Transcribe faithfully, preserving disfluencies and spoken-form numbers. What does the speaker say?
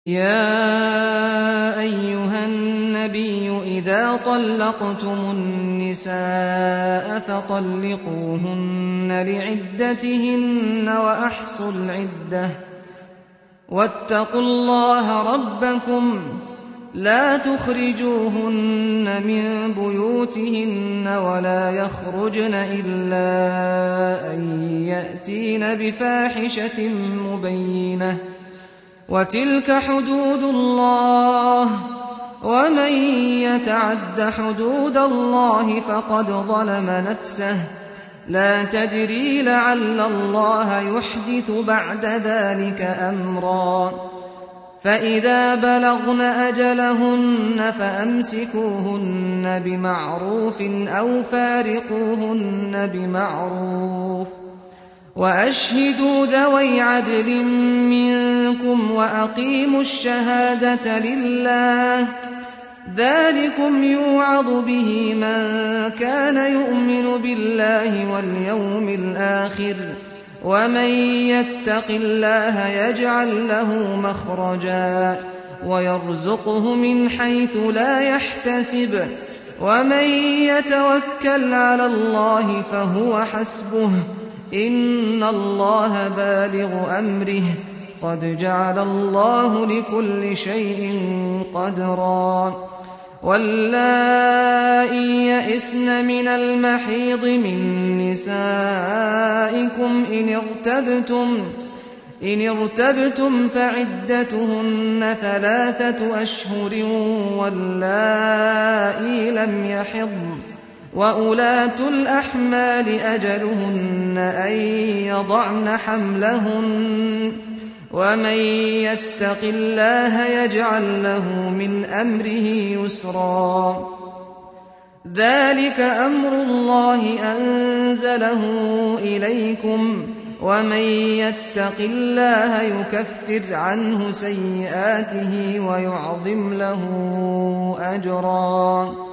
يَا أَيُّهَا النَّبِيُّ إِذَا طَلَّقْتُمُ النِّسَاءَ فَطَلِّقُوهُنَّ لِعِدَّتِهِنَّ وَأَحْصُوا الْعِدَّةَ ۖ وَاتَّقُوا اللَّهَ رَبَّكُمْ لَا تُخْرِجُوهُنَّ مِن بُيُوتِهِنَّ وَلَا يَخْرُجْنَ إِلَّا أَن يَأْتِينَ بِفَاحِشَةٍ مُّبَيِّنَةٍ ۚ وَتِلْكَ حُدُودُ اللَّهِ ۚ وَمَن يَتَعَدَّ حُدُودَ اللَّهِ فَقَدْ ظَلَمَ نَفْسَهُ ۚ لَا تَدْرِي لَعَلَّ اللَّهَ يُحْدِثُ بَعْدَ ذَٰلِكَ أَمْرًا. فَإِذَا بَلَغْنَ أَجَلَهُنَّ فَأَمْسِكُوهُنَّ بِمَعْرُوفٍ أَوْ فَارِقُوهُنَّ بِمَعْرُوفٍ ۚ وَأَشْهِدُوا ذَوَيْ عَدْلٍ مِّنكُمْ وَأَقِيمُوا الشَّهَادَةَ لِلَّهِ ۚ ذَٰلِكُمْ يُوعَظُ بِهِ مَن كَانَ يُؤْمِنُ بِاللَّهِ وَالْيَوْمِ الْآخِرِ ۚ وَمَن يَتَّقِ اللَّهَ يَجْعَل لَّهُ مَخْرَجًا وَيَرْزُقْهُ مِنْ حَيْثُ لَا يَحْتَسِبُ ۚ وَمَن يَتَوَكَّلْ عَلَى اللَّهِ فَهُوَ حَسْبُهُ ۚ إِنَّ اللَّهَ بَالِغُ أَمْرِهِ ۚ قَدْ جَعَلَ اللَّهُ لِكُلِّ شَيْءٍ قَدْرًا. وَاللَّائِي يَئِسْنَ مِنَ الْمَحِيضِ مِن نِّسَائِكُمْ إِنِ ارْتَبْتُمْ فَعِدَّتُهُنَّ ثَلَاثَةُ أَشْهُرٍ وَاللَّائِي لَمْ يَحِضْنَ ۚ وَأُولَاتُ الْأَحْمَالِ أَجَلُهُنَّ أَن يَضَعْنَ حَمْلَهُنَّ ۚ وَمَن يَتَّقِ اللَّهَ يَجْعَل لَّهُ مِنْ أَمْرِهِ يُسْرًا. ذَٰلِكَ أَمْرُ اللَّهِ أَنزَلَهُ إِلَيْكُمْ ۚ وَمَن يَتَّقِ اللَّهَ يُكَفِّرْ عَنْهُ سَيِّئَاتِهِ وَيُعْظِمْ لَهُ أَجْرًا.